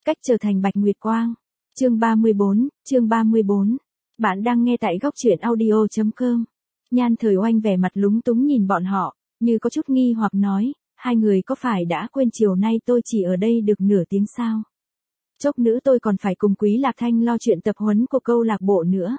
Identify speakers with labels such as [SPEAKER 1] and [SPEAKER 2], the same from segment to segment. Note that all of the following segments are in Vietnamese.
[SPEAKER 1] Cách trở thành Bạch Nguyệt Quang. Chương 34. Bạn đang nghe tại góc truyện audio.com. Nhan Thời Oanh vẻ mặt lúng túng nhìn bọn họ, như có chút nghi hoặc nói, hai người có phải đã quên chiều nay tôi chỉ ở đây được nửa tiếng sao? Chốc nữa tôi còn phải cùng Quý Lạc Thanh lo chuyện tập huấn của câu lạc bộ nữa.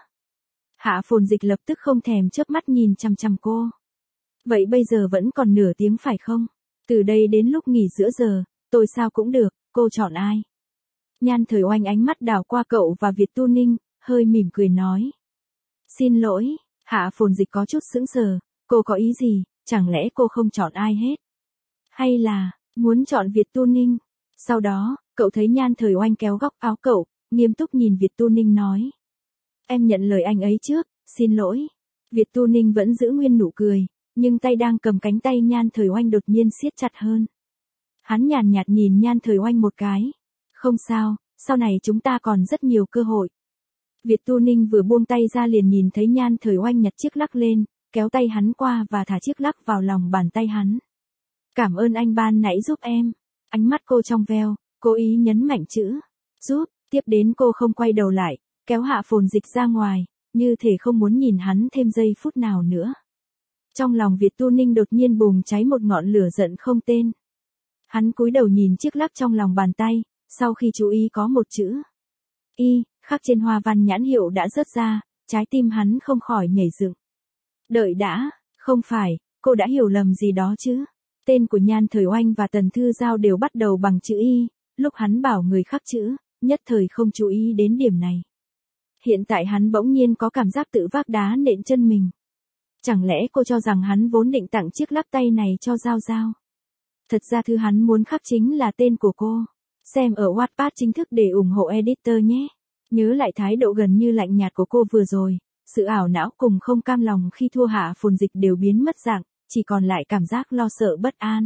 [SPEAKER 1] Hạ Phồn Dịch lập tức không thèm chớp mắt nhìn chằm chằm cô. Vậy bây giờ vẫn còn nửa tiếng phải không? Từ đây đến lúc nghỉ giữa giờ, tôi sao cũng được, cô chọn ai? Nhan Thời Oanh ánh mắt đảo qua cậu và Việt Tu Ninh, hơi mỉm cười nói. Xin lỗi, Hạ Phồn Dịch có chút sững sờ, cô có ý gì, chẳng lẽ cô không chọn ai hết? Hay là, muốn chọn Việt Tu Ninh? Sau đó, cậu thấy Nhan Thời Oanh kéo góc áo cậu, nghiêm túc nhìn Việt Tu Ninh nói. Em nhận lời anh ấy trước, xin lỗi. Việt Tu Ninh vẫn giữ nguyên nụ cười, nhưng tay đang cầm cánh tay Nhan Thời Oanh đột nhiên siết chặt hơn. Hắn nhàn nhạt nhìn Nhan Thời Oanh một cái. Không sao, sau này chúng ta còn rất nhiều cơ hội. Việt Tu Ninh vừa buông tay ra liền nhìn thấy Nhan Thời Oanh nhặt chiếc lắc lên, kéo tay hắn qua và thả chiếc lắc vào lòng bàn tay hắn. Cảm ơn anh ban nãy giúp em. Ánh mắt cô trong veo, cố ý nhấn mạnh chữ giúp, tiếp đến cô không quay đầu lại, kéo Hạ Phồn Dịch ra ngoài, như thể không muốn nhìn hắn thêm giây phút nào nữa. Trong lòng Việt Tu Ninh đột nhiên bùng cháy một ngọn lửa giận không tên. Hắn cúi đầu nhìn chiếc lắc trong lòng bàn tay, sau khi chú ý có một chữ Y, khắc trên hoa văn nhãn hiệu đã rớt ra, trái tim hắn không khỏi nhảy dựng. Đợi đã, không phải, cô đã hiểu lầm gì đó chứ. Tên của Nhan Thời Oanh và Tần Thư Giao đều bắt đầu bằng chữ Y, lúc hắn bảo người khắc chữ, nhất thời không chú ý đến điểm này. Hiện tại hắn bỗng nhiên có cảm giác tự vác đá nện chân mình. Chẳng lẽ cô cho rằng hắn vốn định tặng chiếc lắc tay này cho Giao Giao? Thật ra thứ hắn muốn khắc chính là tên của cô. Xem ở Wattpad chính thức để ủng hộ editor nhé. Nhớ lại thái độ gần như lạnh nhạt của cô vừa rồi, sự ảo não cùng không cam lòng khi thua Hạ Phồn Dịch đều biến mất dạng, chỉ còn lại cảm giác lo sợ bất an.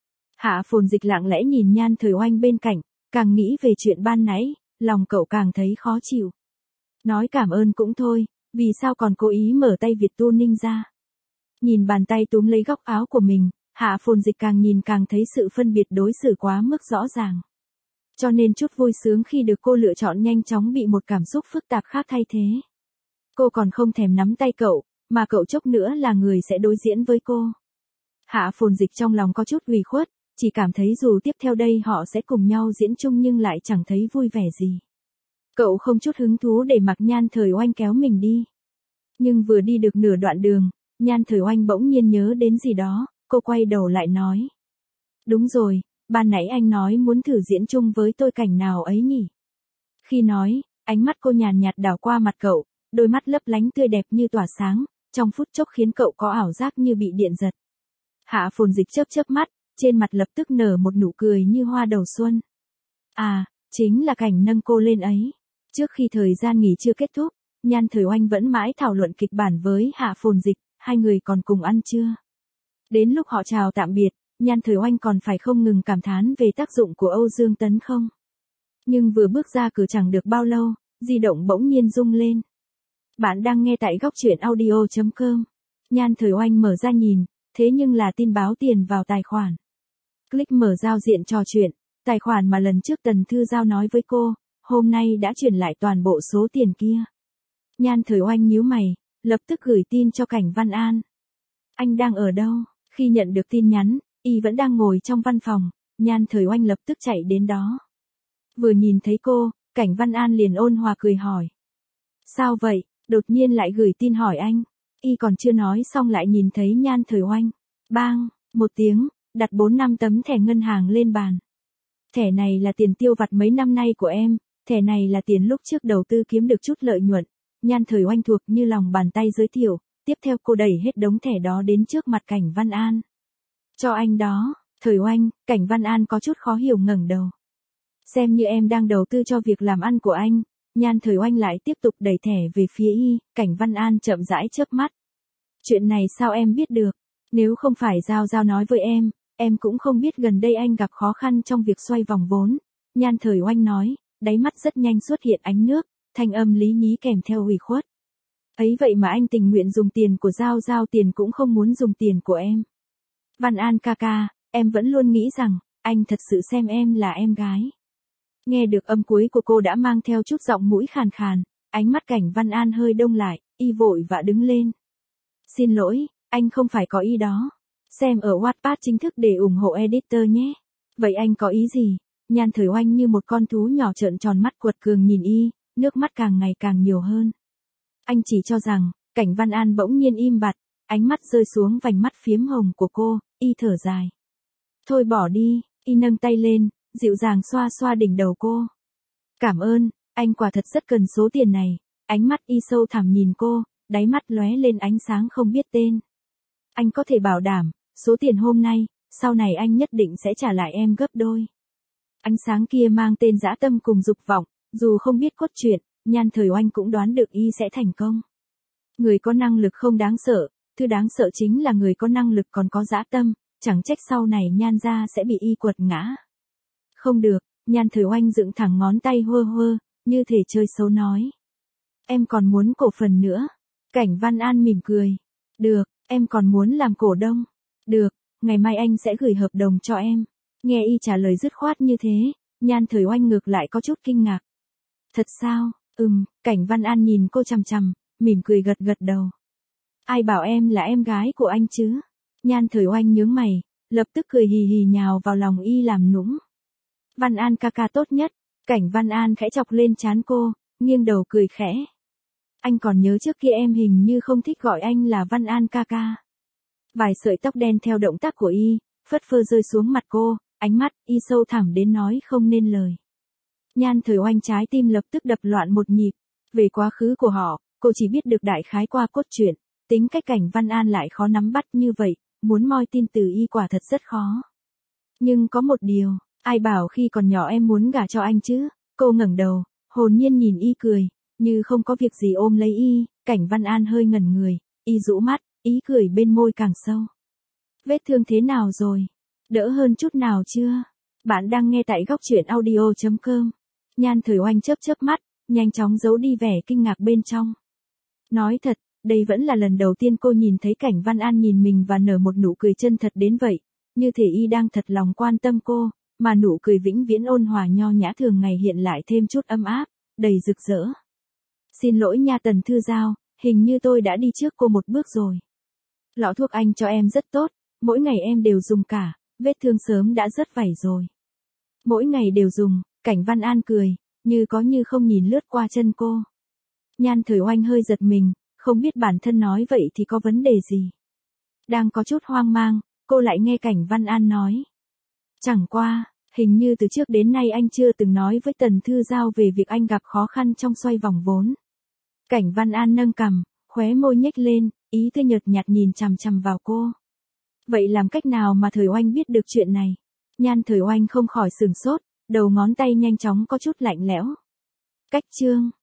[SPEAKER 1] Hạ Phồn Dịch lặng lẽ nhìn Nhan Thời Oanh bên cạnh, càng nghĩ về chuyện ban nãy, lòng cậu càng thấy khó chịu. Nói cảm ơn cũng thôi, vì sao còn cố ý mở tay Việt Tu Ninh ra? Nhìn bàn tay túm lấy góc áo của mình, Hạ Phồn Dịch càng nhìn càng thấy sự phân biệt đối xử quá mức rõ ràng. Cho nên chút vui sướng khi được cô lựa chọn nhanh chóng bị một cảm xúc phức tạp khác thay thế. Cô còn không thèm nắm tay cậu, mà cậu chốc nữa là người sẽ đối diễn với cô. Hạ Phồn Dịch trong lòng có chút ủy khuất, chỉ cảm thấy dù tiếp theo đây họ sẽ cùng nhau diễn chung nhưng lại chẳng thấy vui vẻ gì. Cậu không chút hứng thú để mặc Nhan Thời Oanh kéo mình đi. Nhưng vừa đi được nửa đoạn đường, Nhan Thời Oanh bỗng nhiên nhớ đến gì đó, cô quay đầu lại nói. Đúng rồi, ban nãy anh nói muốn thử diễn chung với tôi cảnh nào ấy nhỉ? Khi nói, ánh mắt cô nhàn nhạt đảo qua mặt cậu, đôi mắt lấp lánh tươi đẹp như tỏa sáng, trong phút chốc khiến cậu có ảo giác như bị điện giật. Hạ Phồn Dịch chớp chớp mắt, trên mặt lập tức nở một nụ cười như hoa đầu xuân. À, chính là cảnh nâng cô lên ấy. Trước khi thời gian nghỉ chưa kết thúc, Nhan Thời Oanh vẫn mãi thảo luận kịch bản với Hạ Phồn Dịch, hai người còn cùng ăn trưa. Đến lúc họ chào tạm biệt, Nhan Thời Oanh còn phải không ngừng cảm thán về tác dụng của Âu Dương Tấn không. Nhưng vừa bước ra cửa chẳng được bao lâu, di động bỗng nhiên rung lên. Bạn đang nghe tại góc truyện audio.com. Nhan Thời Oanh mở ra nhìn, thế nhưng là tin báo tiền vào tài khoản. Click mở giao diện trò chuyện, tài khoản mà lần trước Tần Thư Giao nói với cô, hôm nay đã chuyển lại toàn bộ số tiền kia. Nhan Thời Oanh nhíu mày, lập tức gửi tin cho Cảnh Văn An. Anh đang ở đâu? Khi nhận được tin nhắn, y vẫn đang ngồi trong văn phòng, Nhan Thời Oanh lập tức chạy đến đó. Vừa nhìn thấy cô, Cảnh Văn An liền ôn hòa cười hỏi. Sao vậy, đột nhiên lại gửi tin hỏi anh? Y còn chưa nói xong lại nhìn thấy Nhan Thời Oanh. Bang, một tiếng, đặt 4-5 tấm thẻ ngân hàng lên bàn. Thẻ này là tiền tiêu vặt mấy năm nay của em, thẻ này là tiền lúc trước đầu tư kiếm được chút lợi nhuận. Nhan Thời Oanh thuộc như lòng bàn tay giới thiệu, tiếp theo cô đẩy hết đống thẻ đó đến trước mặt Cảnh Văn An. Cho anh đó, Thời Oanh, Cảnh Văn An có chút khó hiểu ngẩng đầu. Xem như em đang đầu tư cho việc làm ăn của anh. Nhan Thời Oanh lại tiếp tục đẩy thẻ về phía y, Cảnh Văn An chậm rãi chớp mắt. Chuyện này sao em biết được? Nếu không phải Giao Giao nói với em cũng không biết gần đây anh gặp khó khăn trong việc xoay vòng vốn. Nhan Thời Oanh nói, đáy mắt rất nhanh xuất hiện ánh nước, thanh âm lý nhí kèm theo ủy khuất. Ấy vậy mà anh tình nguyện dùng tiền của Giao Giao, tiền cũng không muốn dùng tiền của em. Văn An ca ca, em vẫn luôn nghĩ rằng, anh thật sự xem em là em gái. Nghe được âm cuối của cô đã mang theo chút giọng mũi khàn khàn, ánh mắt Cảnh Văn An hơi đông lại, y vội vã đứng lên. Xin lỗi, anh không phải có ý đó. Xem ở Wattpad chính thức để ủng hộ editor nhé. Vậy anh có ý gì? Nhan Thời Oanh như một con thú nhỏ trợn tròn mắt quật cường nhìn y, nước mắt càng ngày càng nhiều hơn. Anh chỉ cho rằng, Cảnh Văn An bỗng nhiên im bặt, ánh mắt rơi xuống vành mắt phiếm hồng của cô, y thở dài. Thôi bỏ đi, y nâng tay lên, dịu dàng xoa xoa đỉnh đầu cô. Cảm ơn, anh quả thật rất cần số tiền này. Ánh mắt y sâu thẳm nhìn cô, đáy mắt lóe lên ánh sáng không biết tên. Anh có thể bảo đảm, số tiền hôm nay, sau này anh nhất định sẽ trả lại em gấp đôi. Ánh sáng kia mang tên dã tâm cùng dục vọng, dù không biết cốt truyện, Nhan Thời Oanh cũng đoán được y sẽ thành công. Người có năng lực không đáng sợ, thứ đáng sợ chính là người có năng lực còn có dã tâm, chẳng trách sau này Nhan gia sẽ bị y quật ngã. Không được, Nhan Thời Oanh dựng thẳng ngón tay hơ hơ, như thể chơi xấu nói. Em còn muốn cổ phần nữa. Cảnh Văn An mỉm cười. Được, em còn muốn làm cổ đông. Được, ngày mai anh sẽ gửi hợp đồng cho em. Nghe y trả lời dứt khoát như thế, Nhan Thời Oanh ngược lại có chút kinh ngạc. Thật sao? Cảnh Văn An nhìn cô chằm chằm, mỉm cười gật gật đầu. Ai bảo em là em gái của anh chứ? Nhan Thời Oanh nhướng mày, lập tức cười hì hì nhào vào lòng y làm nũng. Văn An ca ca tốt nhất. Cảnh Văn An khẽ chọc lên trán cô, nghiêng đầu cười khẽ. Anh còn nhớ trước kia em hình như không thích gọi anh là Văn An ca ca. Vài sợi tóc đen theo động tác của y, phất phơ rơi xuống mặt cô, ánh mắt y sâu thẳm đến nói không nên lời. Nhan Thời Oanh trái tim lập tức đập loạn một nhịp. Về quá khứ của họ, cô chỉ biết được đại khái qua cốt truyện, tính cách Cảnh Văn An lại khó nắm bắt như vậy, muốn moi tin từ y quả thật rất khó. Nhưng có một điều, ai bảo khi còn nhỏ em muốn gả cho anh chứ? Cô ngẩng đầu, hồn nhiên nhìn y cười, như không có việc gì ôm lấy y. Cảnh Văn An hơi ngẩn người, y rũ mắt, ý cười bên môi càng sâu. Vết thương thế nào rồi? Đỡ hơn chút nào chưa? Bạn đang nghe tại góc truyện audio.com. Nhan Thời Oanh chớp chớp mắt, nhanh chóng giấu đi vẻ kinh ngạc bên trong. Nói thật, đây vẫn là lần đầu tiên cô nhìn thấy Cảnh Văn An nhìn mình và nở một nụ cười chân thật đến vậy, như thể y đang thật lòng quan tâm cô, mà nụ cười vĩnh viễn ôn hòa nho nhã thường ngày hiện lại thêm chút ấm áp, đầy rực rỡ. Xin lỗi nha Tần Thư Giao, hình như tôi đã đi trước cô một bước rồi. Lọ thuốc anh cho em rất tốt, mỗi ngày em đều dùng cả, vết thương sớm đã rất vảy rồi. Mỗi ngày đều dùng, Cảnh Văn An cười, như có như không nhìn lướt qua chân cô. Nhan Thời Oanh hơi giật mình, không biết bản thân nói vậy thì có vấn đề gì. Đang có chút hoang mang, cô lại nghe Cảnh Văn An nói. Chẳng qua, hình như từ trước đến nay anh chưa từng nói với Tần Thư Giao về việc anh gặp khó khăn trong xoay vòng vốn. Cảnh Văn An nâng cằm, khóe môi nhếch lên, ý tươi nhợt nhạt nhìn chằm chằm vào cô. Vậy làm cách nào mà Thời Oanh biết được chuyện này? Nhan Thời Oanh không khỏi sửng sốt, đầu ngón tay nhanh chóng có chút lạnh lẽo. Cách chương.